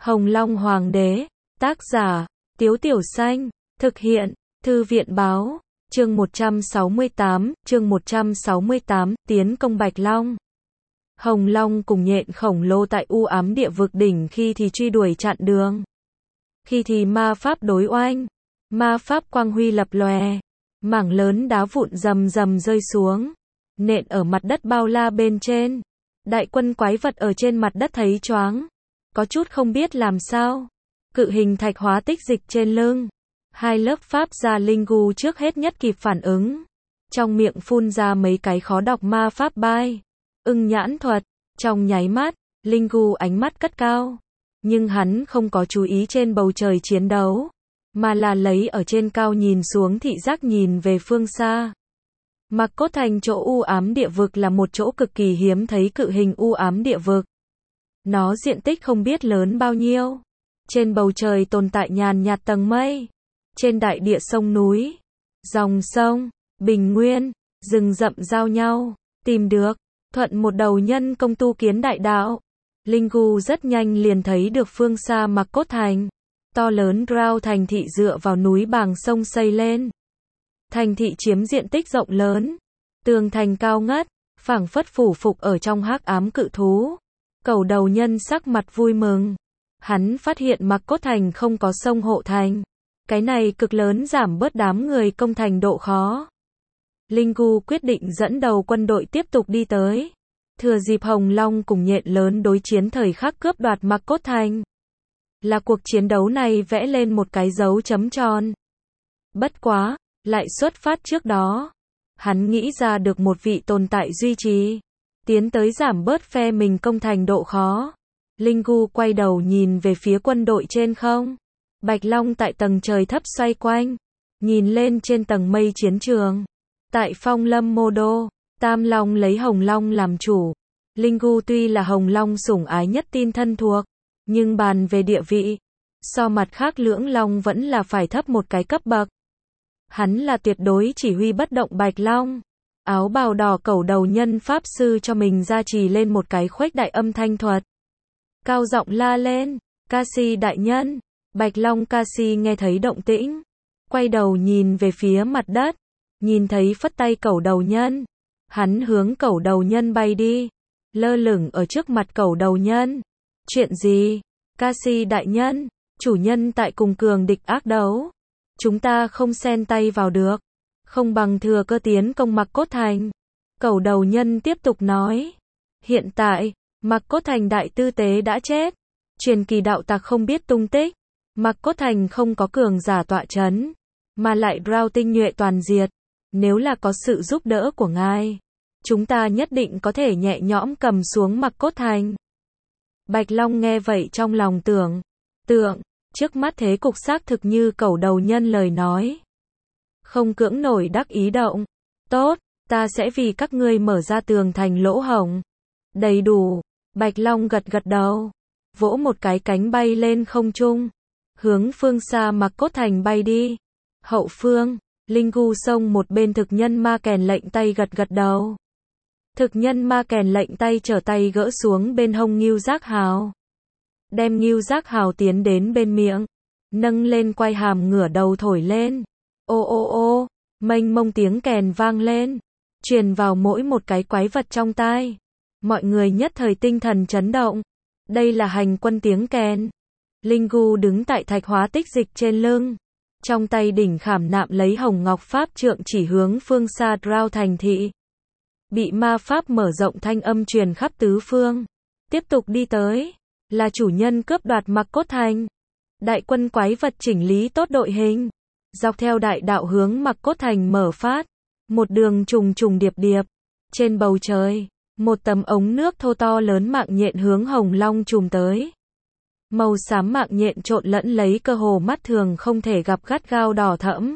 Hồng Long Hoàng đế, tác giả, Tiếu Tiểu Xanh, thực hiện, Thư viện báo, chương 168, tiến công Bạch Long. Hồng Long cùng nhện khổng lồ tại u ám địa vực đỉnh khi thì truy đuổi chặn đường, khi thì ma pháp đối oanh, ma pháp quang huy lập lòe, mảng lớn đá vụn rầm rầm rơi xuống, nện ở mặt đất bao la bên trên. Đại quân quái vật ở trên mặt đất thấy choáng, có chút không biết làm sao. Cự hình thạch hóa tích dịch trên lưng, hai lớp pháp gia linh gu trước hết nhất kịp phản ứng, trong miệng phun ra mấy cái khó đọc ma pháp bai. Ưng nhãn thuật, trong nháy mắt, linh gu ánh mắt cất cao, nhưng hắn không có chú ý trên bầu trời chiến đấu, mà là lấy ở trên cao nhìn xuống thị giác nhìn về phương xa. Mạc Cốt Thành chỗ u ám địa vực là một chỗ cực kỳ hiếm thấy cự hình u ám địa vực. Nó diện tích không biết lớn bao nhiêu. Trên bầu trời tồn tại nhàn nhạt tầng mây. Trên đại địa sông núi, dòng sông, bình nguyên, rừng rậm giao nhau, tìm được, thuận một đầu nhân công tu kiến đại đạo. Linh gu rất nhanh liền thấy được phương xa Mạc Cốt Thành. To lớn Drow thành thị dựa vào núi bàng sông xây lên. Thành thị chiếm diện tích rộng lớn, tường thành cao ngất, phảng phất phủ phục ở trong hắc ám cự thú. Cẩu đầu nhân sắc mặt vui mừng. Hắn phát hiện Mạc Cốt Thành không có sông hộ thành. Cái này cực lớn giảm bớt đám người công thành độ khó. Linh gu quyết định dẫn đầu quân đội tiếp tục đi tới. Thừa dịp Hồng Long cùng nhện lớn đối chiến thời khắc cướp đoạt Mạc Cốt Thành. Là cuộc chiến đấu này vẽ lên một cái dấu chấm tròn. Bất quá, lại xuất phát trước đó. Hắn nghĩ ra được một vị tồn tại duy trì. Tiến tới giảm bớt phe mình công thành độ khó. Linh gu quay đầu nhìn về phía quân đội trên không. Bạch Long tại tầng trời thấp xoay quanh. Nhìn lên trên tầng mây chiến trường. Tại Phong Lâm Mô Đô, Tam Long lấy Hồng Long làm chủ. Linh gu tuy là Hồng Long sủng ái nhất tin thân thuộc, nhưng bàn về địa vị, so mặt khác lưỡng long vẫn là phải thấp một cái cấp bậc. Hắn là tuyệt đối chỉ huy bất động Bạch Long. Áo bào đỏ cẩu đầu nhân pháp sư cho mình gia trì lên một cái khuếch đại âm thanh thuật. Cao giọng la lên, Cassie đại nhân. Bạch Long Cassie nghe thấy động tĩnh, quay đầu nhìn về phía mặt đất, nhìn thấy phất tay cẩu đầu nhân. Hắn hướng cẩu đầu nhân bay đi, lơ lửng ở trước mặt cẩu đầu nhân. Chuyện gì? Cassie đại nhân, chủ nhân tại cùng cường địch ác đấu. Chúng ta không xen tay vào được, không bằng thừa cơ tiến công Mạc Cốt Thành. Cẩu đầu nhân tiếp tục nói. Hiện tại, Mạc Cốt Thành đại tư tế đã chết. Truyền kỳ đạo tặc không biết tung tích. Mạc Cốt Thành không có cường giả tọa chấn, mà lại Drow tinh nhuệ toàn diệt. Nếu là có sự giúp đỡ của ngài, chúng ta nhất định có thể nhẹ nhõm cầm xuống Mạc Cốt Thành. Bạch Long nghe vậy trong lòng tưởng, trước mắt thế cục xác thực như cẩu đầu nhân lời nói. Không cưỡng nổi đắc ý động. Tốt, ta sẽ vì các ngươi mở ra tường thành lỗ hổng. Đầy đủ. Bạch Long gật gật đầu, vỗ một cái cánh bay lên không trung, hướng phương xa Mạc Cốt Thành bay đi. Hậu phương, Linh gu xông một bên thực nhân ma kèn lệnh tay gật gật đầu. Thực nhân ma kèn lệnh tay trở tay gỡ xuống bên hông Ngưu Giác Hào. Đem Ngưu Giác Hào tiến đến bên miệng, nâng lên quai hàm ngửa đầu thổi lên. Ô ô ô, mênh mông tiếng kèn vang lên, truyền vào mỗi một cái quái vật trong tai. Mọi người nhất thời tinh thần chấn động. Đây là hành quân tiếng kèn. Linh gu đứng tại thạch hóa tích dịch trên lưng, trong tay đỉnh khảm nạm lấy hồng ngọc pháp trượng chỉ hướng phương xa Drow thành thị. Bị ma pháp mở rộng thanh âm truyền khắp tứ phương. Tiếp tục đi tới, là chủ nhân cướp đoạt Mạc Cốt Thành. Đại quân quái vật chỉnh lý tốt đội hình, dọc theo đại đạo hướng Mạc Cốt Thành mở phát. Một đường trùng trùng điệp điệp. Trên bầu trời, một tấm ống nước thô to lớn mạng nhện hướng Hồng Long trùm tới. Màu xám mạng nhện trộn lẫn lấy cơ hồ mắt thường không thể gặp gắt gao đỏ thẫm.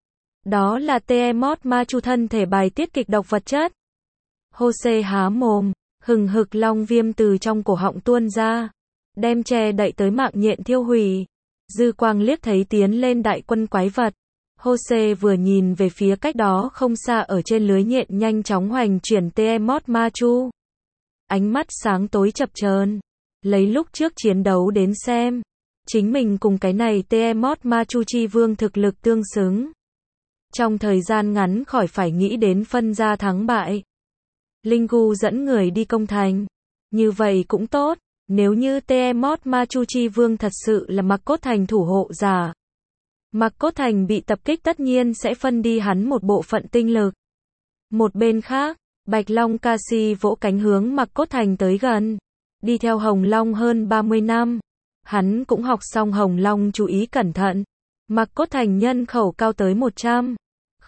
Đó là Tiamat ma chu thân thể bài tiết kịch độc vật chất. Hô-xê há mồm, hừng hực long viêm từ trong cổ họng tuôn ra, đem che đậy tới mạng nhện thiêu hủy. Dư quang liếc thấy tiến lên đại quân quái vật. Hô-xê vừa nhìn về phía cách đó không xa ở trên lưới nhện nhanh chóng hoành chuyển Tiamat ma chu. Ánh mắt sáng tối chập chờn, lấy lúc trước chiến đấu đến xem, chính mình cùng cái này Tiamat Ma Chu Chi Vương thực lực tương xứng. Trong thời gian ngắn khỏi phải nghĩ đến phân ra thắng bại. Linh Gu dẫn người đi công thành. Như vậy cũng tốt, nếu như Tiamat Ma Chu Chi Vương thật sự là Mạc Cốt Thành thủ hộ giả. Mạc Cốt Thành bị tập kích tất nhiên sẽ phân đi hắn một bộ phận tinh lực. Một bên khác, Bạch Long Ca Si vỗ cánh hướng Mạc Cốt Thành tới gần. Đi theo Hồng Long hơn 30 năm. Hắn cũng học xong Hồng Long chú ý cẩn thận. Mạc Cốt Thành nhân khẩu cao tới 100.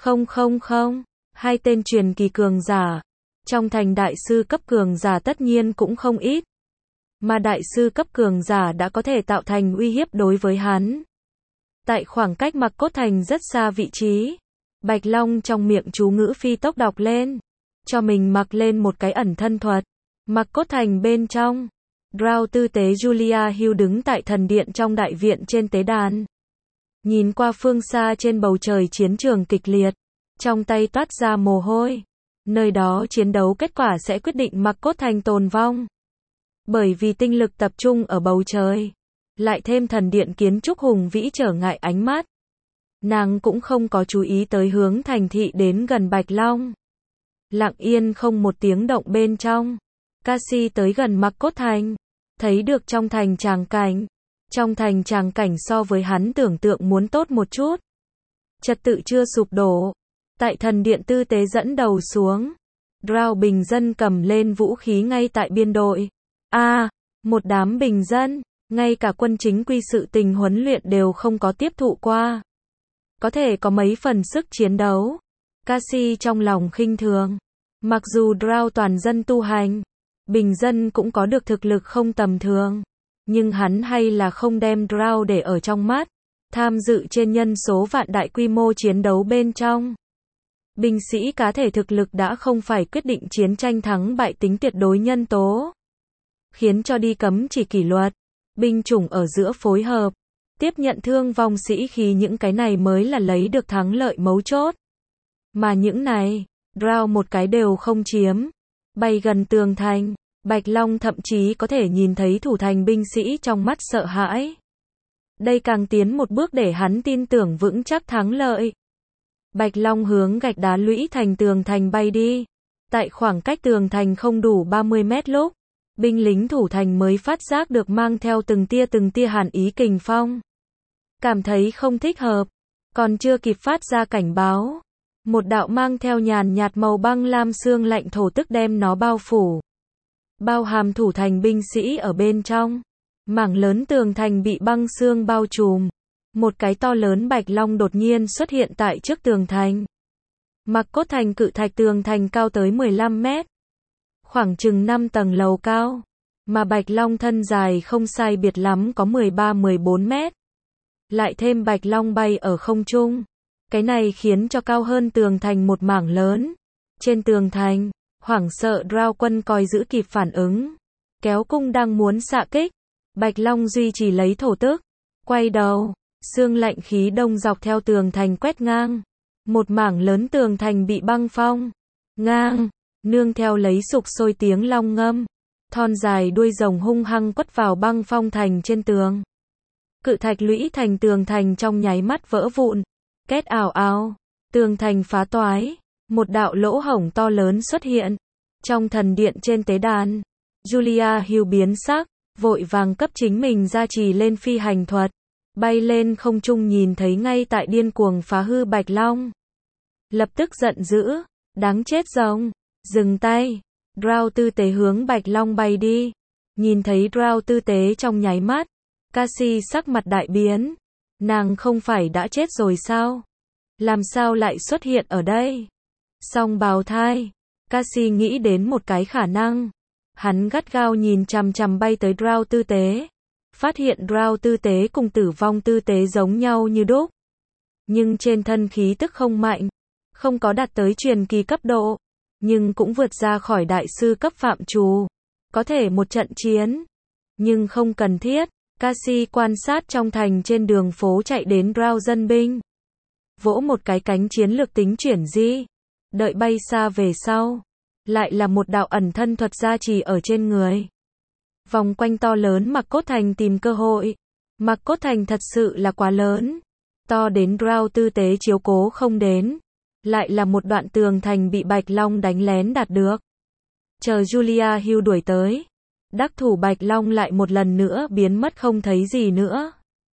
000, hai tên truyền kỳ cường giả. Trong thành đại sư cấp cường giả tất nhiên cũng không ít. Mà đại sư cấp cường giả đã có thể tạo thành uy hiếp đối với hắn. Tại khoảng cách Mạc Cốt Thành rất xa vị trí, Bạch Long trong miệng chú ngữ phi tốc đọc lên, cho mình mặc lên một cái ẩn thân thuật. Mạc Cốt Thành bên trong, Drow tư tế Julia Hill đứng tại thần điện trong đại viện trên tế đàn. Nhìn qua phương xa trên bầu trời chiến trường kịch liệt, trong tay toát ra mồ hôi. Nơi đó chiến đấu kết quả sẽ quyết định Mạc Cốt Thành tồn vong. Bởi vì tinh lực tập trung ở bầu trời, lại thêm thần điện kiến trúc hùng vĩ trở ngại ánh mắt. Nàng cũng không có chú ý tới hướng thành thị đến gần Bạch Long. Lặng yên không một tiếng động bên trong. Cassie tới gần Mạc Cốt Thành, thấy được trong thành tràng cảnh. Trong thành tràng cảnh so với hắn tưởng tượng muốn tốt một chút. Trật tự chưa sụp đổ. Tại thần điện tư tế dẫn đầu xuống. Drow bình dân cầm lên vũ khí ngay tại biên đội. Một đám bình dân, ngay cả quân chính quy sự tình huấn luyện đều không có tiếp thụ qua. Có thể có mấy phần sức chiến đấu. Cassie trong lòng khinh thường. Mặc dù Drow toàn dân tu hành, bình dân cũng có được thực lực không tầm thường. Nhưng hắn hay là không đem Drow để ở trong mắt. Tham dự trên nhân số vạn đại quy mô chiến đấu bên trong. Binh sĩ cá thể thực lực đã không phải quyết định chiến tranh thắng bại tính tuyệt đối nhân tố. Khiến cho đi cấm chỉ kỷ luật, binh chủng ở giữa phối hợp, tiếp nhận thương vong sĩ khí, những cái này mới là lấy được thắng lợi mấu chốt. Mà những này, Drow một cái đều không chiếm. Bay gần tường thành, Bạch Long thậm chí có thể nhìn thấy thủ thành binh sĩ trong mắt sợ hãi. Đây càng tiến một bước để hắn tin tưởng vững chắc thắng lợi. Bạch Long hướng gạch đá lũy thành tường thành bay đi. Tại khoảng cách tường thành không đủ 30 mét lúc, binh lính thủ thành mới phát giác được mang theo từng tia hàn ý kình phong. Cảm thấy không thích hợp, còn chưa kịp phát ra cảnh báo. Một đạo mang theo nhàn nhạt màu băng lam xương lạnh thổ tức đem nó bao phủ. Bao hàm thủ thành binh sĩ ở bên trong. Mảng lớn tường thành bị băng xương bao trùm. Một cái to lớn Bạch Long đột nhiên xuất hiện tại trước tường thành. Mạc Cốt Thành cự thạch tường thành cao tới 15 mét. Khoảng chừng 5 tầng lầu cao. Mà Bạch Long thân dài không sai biệt lắm có 13-14 mét. Lại thêm Bạch Long bay ở không trung. Cái này khiến cho cao hơn tường thành một mảng lớn. Trên tường thành, hoảng sợ Drow quân coi giữ kịp phản ứng. Kéo cung đang muốn xạ kích. Bạch Long duy trì lấy thổ tức. Quay đầu, xương lạnh khí đông dọc theo tường thành quét ngang. Một mảng lớn tường thành bị băng phong. Ngang, nương theo lấy sục sôi tiếng long ngâm. Thon dài đuôi rồng hung hăng quất vào băng phong thành trên tường. Cự thạch lũy thành tường thành trong nháy mắt vỡ vụn. Két ào ào, tường thành phá toái. Một đạo lỗ hổng to lớn xuất hiện. Trong thần điện trên tế đàn, Julia Hill biến sắc, vội vàng cấp chính mình gia trì lên phi hành thuật. Bay lên không trung nhìn thấy ngay tại điên cuồng phá hư Bạch Long. Lập tức giận dữ, đáng chết rồng, dừng tay. Drow tư tế hướng Bạch Long bay đi. Nhìn thấy Drow tư tế trong nháy mắt, Cassie sắc mặt đại biến. Nàng không phải đã chết rồi sao? Làm sao lại xuất hiện ở đây? Song bào thai. Cassie nghĩ đến một cái khả năng. Hắn gắt gao nhìn chằm chằm bay tới Drow tư tế. Phát hiện Drow tư tế cùng tử vong tư tế giống nhau như đúc. Nhưng trên thân khí tức không mạnh. Không có đạt tới truyền kỳ cấp độ. Nhưng cũng vượt ra khỏi đại sư cấp phạm trù. Có thể một trận chiến. Nhưng không cần thiết. Cassie quan sát trong thành trên đường phố chạy đến Drow dân binh. Vỗ một cái cánh chiến lược tính chuyển di. Đợi bay xa về sau. Lại là một đạo ẩn thân thuật gia trì ở trên người. vòng quanh to lớn Mạc Cốt Thành tìm cơ hội. Mạc Cốt Thành thật sự là quá lớn, to đến Drow tư tế chiếu cố không đến. Lại là một đoạn tường thành bị Bạch Long đánh lén đạt được. Chờ Julia Hill đuổi tới, đắc thủ Bạch Long lại một lần nữa biến mất không thấy gì nữa.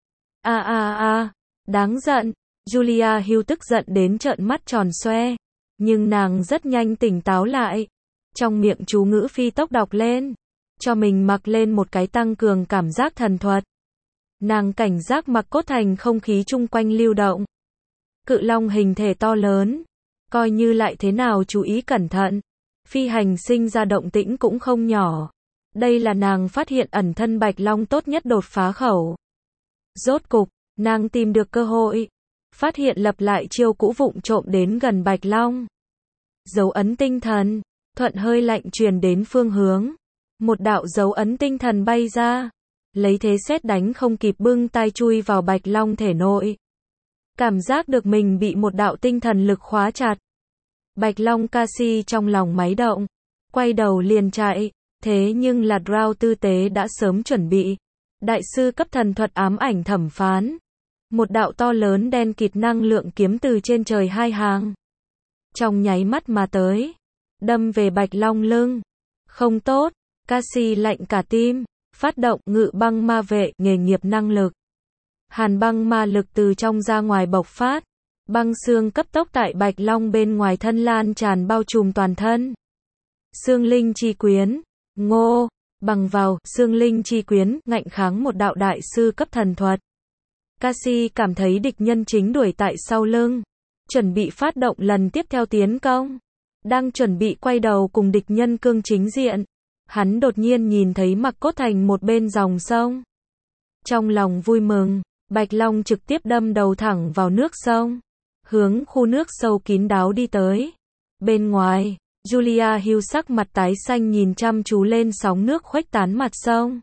Đáng giận. Julia Hill tức giận đến trợn mắt tròn xoe, nhưng nàng rất nhanh tỉnh táo lại. Trong miệng chú ngữ phi tốc đọc lên, cho mình mặc lên một cái tăng cường cảm giác thần thuật. Nàng cảnh giác Mạc Cốt Thành không khí chung quanh lưu động. Cự long hình thể to lớn, coi như lại thế nào chú ý cẩn thận, phi hành sinh ra động tĩnh cũng không nhỏ. Đây là nàng phát hiện ẩn thân Bạch Long tốt nhất đột phá khẩu. Rốt cục, nàng tìm được cơ hội, phát hiện lập lại chiêu cũ vụng trộm đến gần Bạch Long. Dấu ấn tinh thần, thuận hơi lạnh truyền đến phương hướng. Một đạo dấu ấn tinh thần bay ra, lấy thế sét đánh không kịp bưng tay chui vào Bạch Long thể nội. Cảm giác được mình bị một đạo tinh thần lực khóa chặt. Bạch Long Cassie trong lòng máy động, quay đầu liền chạy, thế nhưng là Drow tư tế đã sớm chuẩn bị. Đại sư cấp thần thuật ám ảnh thẩm phán. Một đạo to lớn đen kịt năng lượng kiếm từ trên trời hai hàng. Trong nháy mắt mà tới, đâm về Bạch Long lưng. Không tốt, Cassie lạnh cả tim, phát động ngự băng ma vệ, nghề nghiệp năng lực. Hàn băng ma lực từ trong ra ngoài bộc phát. Băng xương cấp tốc tại Bạch Long bên ngoài thân lan tràn bao trùm toàn thân. Xương linh chi quyến, ngô, bằng vào, xương linh chi quyến, ngạnh kháng một đạo đại sư cấp thần thuật. Cassie cảm thấy địch nhân chính đuổi tại sau lưng, chuẩn bị phát động lần tiếp theo tiến công. Đang chuẩn bị quay đầu cùng địch nhân cương chính diện, hắn đột nhiên nhìn thấy Mạc Cốt Thành một bên dòng sông. Trong lòng vui mừng, Bạch Long trực tiếp đâm đầu thẳng vào nước sông, hướng khu nước sâu kín đáo đi tới. Bên ngoài, Julia Hill sắc mặt tái xanh nhìn chăm chú lên sóng nước khuếch tán mặt sông.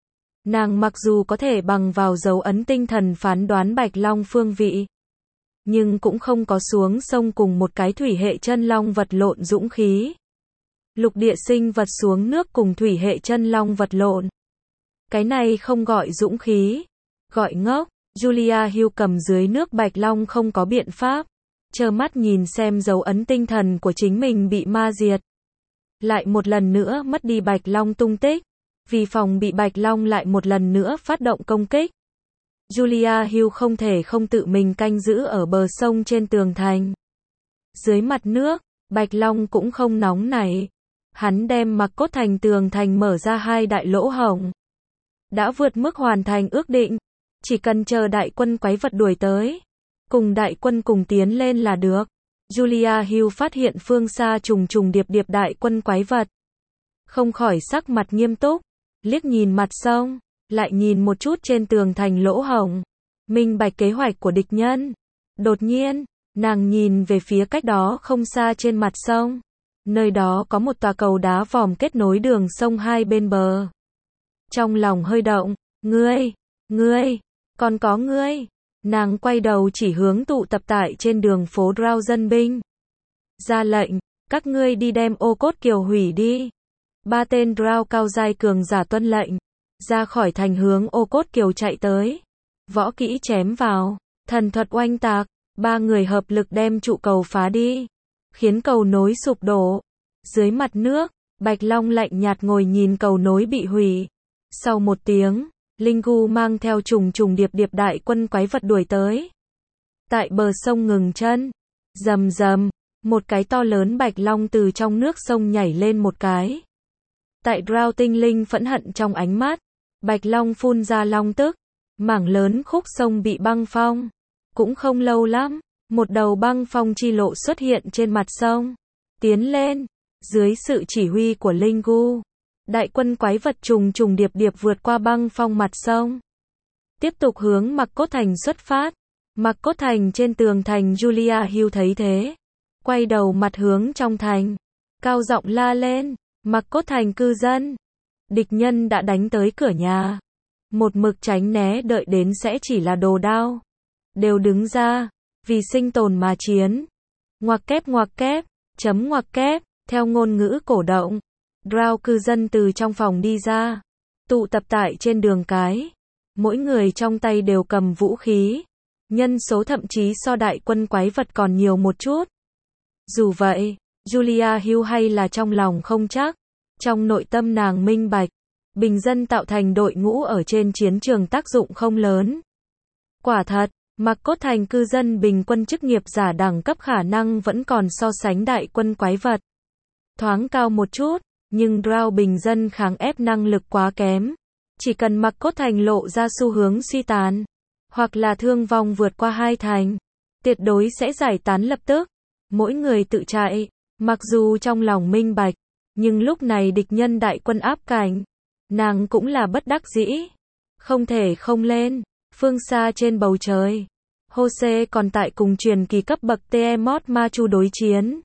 Nàng mặc dù có thể bằng vào dấu ấn tinh thần phán đoán Bạch Long phương vị, nhưng cũng không có xuống sông cùng một cái thủy hệ chân long vật lộn dũng khí. Lục địa sinh vật xuống nước cùng thủy hệ chân long vật lộn. Cái này không gọi dũng khí, gọi ngốc. Julia Hill cầm dưới nước Bạch Long không có biện pháp, trơ mắt nhìn xem dấu ấn tinh thần của chính mình bị ma diệt. Lại một lần nữa mất đi Bạch Long tung tích, vì phòng bị Bạch Long lại một lần nữa phát động công kích. Julia Hill không thể không tự mình canh giữ ở bờ sông trên tường thành. Dưới mặt nước, Bạch Long cũng không nóng nảy. Hắn đem Mạc Cốt Thành tường thành mở ra hai đại lỗ hổng. Đã vượt mức hoàn thành ước định. Chỉ cần chờ đại quân quái vật đuổi tới, cùng đại quân cùng tiến lên là được. Julia Hill phát hiện phương xa trùng trùng điệp điệp đại quân quái vật. Không khỏi sắc mặt nghiêm túc, liếc nhìn mặt sông, lại nhìn một chút trên tường thành lỗ hổng. Minh bạch kế hoạch của địch nhân. Đột nhiên, nàng nhìn về phía cách đó không xa trên mặt sông. Nơi đó có một tòa cầu đá vòm kết nối đường sông hai bên bờ. Trong lòng hơi động, ngươi, còn có ngươi. Nàng quay đầu chỉ hướng tụ tập tại trên đường phố Drow dân binh. Ra lệnh, các ngươi đi đem ô cốt kiều hủy đi. Ba tên Drow cao giai cường giả tuân lệnh, ra khỏi thành hướng ô cốt kiều chạy tới. Võ kỹ chém vào, thần thuật oanh tạc, ba người hợp lực đem trụ cầu phá đi, khiến cầu nối sụp đổ. Dưới mặt nước, Bạch Long lạnh nhạt ngồi nhìn cầu nối bị hủy. Sau một tiếng, Linh Gu mang theo trùng trùng điệp điệp đại quân quái vật đuổi tới. Tại bờ sông ngừng chân, rầm rầm, một cái to lớn Bạch Long từ trong nước sông nhảy lên một cái. Tại Drow tinh linh phẫn hận trong ánh mắt, Bạch Long phun ra long tức, mảng lớn khúc sông bị băng phong. Cũng không lâu lắm, một đầu băng phong chi lộ xuất hiện trên mặt sông. Tiến lên, dưới sự chỉ huy của Linh Gu, đại quân quái vật trùng trùng điệp điệp vượt qua băng phong mặt sông, tiếp tục hướng Mạc Cốt Thành xuất phát. Mạc Cốt Thành trên tường thành. Julia Hill thấy thế, quay đầu mặt hướng trong thành, cao giọng la lên, Mạc Cốt Thành cư dân, địch nhân đã đánh tới cửa nhà, một mực tránh né đợi đến sẽ chỉ là đồ đao, đều đứng ra, vì sinh tồn mà chiến. Ngoặc kép, chấm ngoặc kép, theo ngôn ngữ cổ động, Drow cư dân từ trong phòng đi ra, tụ tập tại trên đường cái. Mỗi người trong tay đều cầm vũ khí. Nhân số thậm chí so đại quân quái vật còn nhiều một chút. Dù vậy, Julia Hill hay là trong lòng không chắc. Trong nội tâm nàng minh bạch, bình dân tạo thành đội ngũ ở trên chiến trường tác dụng không lớn. Quả thật, mặc cốt thành cư dân bình quân chức nghiệp giả đẳng cấp khả năng vẫn còn so sánh đại quân quái vật thoáng cao một chút, nhưng Drow bình dân kháng ép năng lực quá kém. Chỉ cần mặc cốt thành lộ ra xu hướng suy tàn, hoặc là thương vong vượt qua 2 thành, tuyệt đối sẽ giải tán lập tức. Mỗi người tự chạy, mặc dù trong lòng minh bạch, nhưng lúc này địch nhân đại quân áp cảnh, nàng cũng là bất đắc dĩ, không thể không lên. Phương xa trên bầu trời, Jose còn tại cùng truyền kỳ cấp bậc Tiamat Ma Chu đối chiến.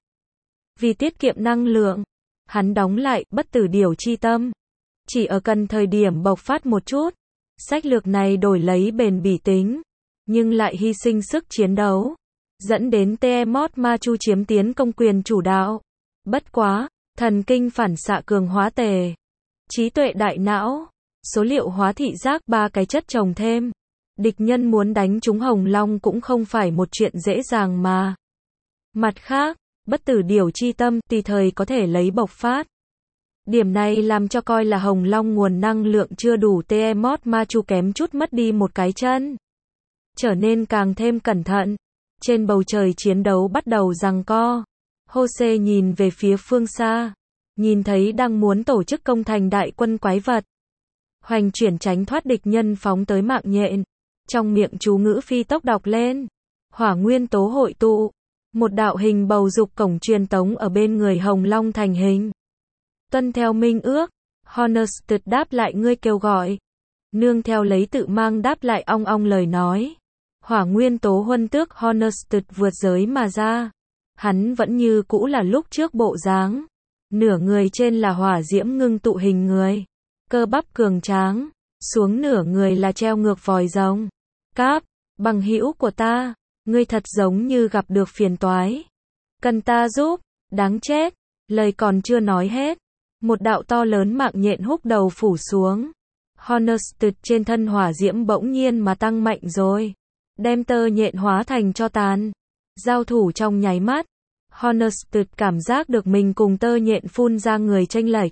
Vì tiết kiệm năng lượng, hắn đóng lại bất tử điểu chi tâm, chỉ ở cần thời điểm bộc phát một chút. Sách lược này đổi lấy bền bỉ tính, nhưng lại hy sinh sức chiến đấu, dẫn đến Tiamat Ma Chu chiếm tiến công quyền chủ đạo. Bất quá, thần kinh phản xạ cường hóa tề, trí tuệ đại não, số liệu hóa thị giác, 3 cái chất chồng thêm. Địch nhân muốn đánh trúng Hồng Long cũng không phải một chuyện dễ dàng mà. Mặt khác, bất tử điểu chi tâm tùy thời có thể lấy bộc phát. Điểm này làm cho coi là Hồng Long nguồn năng lượng chưa đủ, Tiamat Ma Chu kém chút mất đi một cái chân. Trở nên càng thêm cẩn thận. Trên bầu trời chiến đấu bắt đầu giằng co. Jose nhìn về phía phương xa, nhìn thấy đang muốn tổ chức công thành đại quân quái vật. Hoành chuyển tránh thoát địch nhân phóng tới mạng nhện. Trong miệng chú ngữ phi tốc đọc lên. Hỏa nguyên tố hội tụ. Một đạo hình bầu dục cổng truyền tống ở bên người Hồng Long thành hình. Tuân theo minh ước. Honested đáp lại ngươi kêu gọi. Nương theo lấy tự mang đáp lại ong ong lời nói. Hỏa nguyên tố huân tước Honested vượt giới mà ra. Hắn vẫn như cũ là lúc trước bộ dáng. Nửa người trên là hỏa diễm ngưng tụ hình người. Cơ bắp cường tráng. Xuống nửa người là treo ngược vòi rồng. Cáp, bằng hữu của ta, ngươi thật giống như gặp được phiền toái. Cần ta giúp, đáng chết. Lời còn chưa nói hết. Một đạo to lớn mạng nhện húc đầu phủ xuống. Honested trên thân hỏa diễm bỗng nhiên mà tăng mạnh rồi. Đem tơ nhện hóa thành tro tàn. Giao thủ trong nháy mắt. Honested cảm giác được mình cùng tơ nhện phun ra người chênh lệch.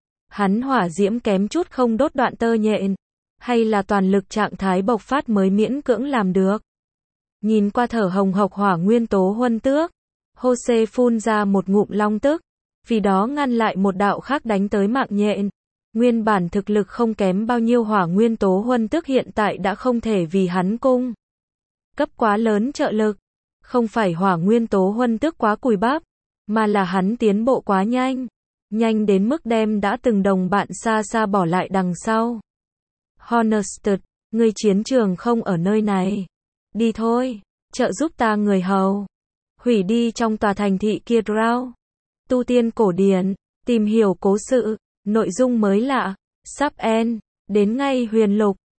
Hắn hỏa diễm kém chút không đốt đoạn tơ nhện. Hay là toàn lực trạng thái bộc phát mới miễn cưỡng làm được. Nhìn qua thở hồng hộc hỏa nguyên tố huân tước. Jose phun ra một ngụm long tức. Vì đó ngăn lại một đạo khác đánh tới mạng nhện. Nguyên bản thực lực không kém bao nhiêu hỏa nguyên tố huân tước hiện tại đã không thể vì hắn cung cấp quá lớn trợ lực. Không phải hỏa nguyên tố huân tước quá cùi bắp, mà là hắn tiến bộ quá nhanh. Nhanh đến mức đem đã từng đồng bạn xa xa bỏ lại đằng sau. Honested, ngươi chiến trường không ở nơi này. Đi thôi, trợ giúp ta người hầu. Hủy đi trong tòa thành thị kia Drow. Tu tiên cổ điển, tìm hiểu cố sự, nội dung mới lạ, sắp end, đến ngay huyền lục.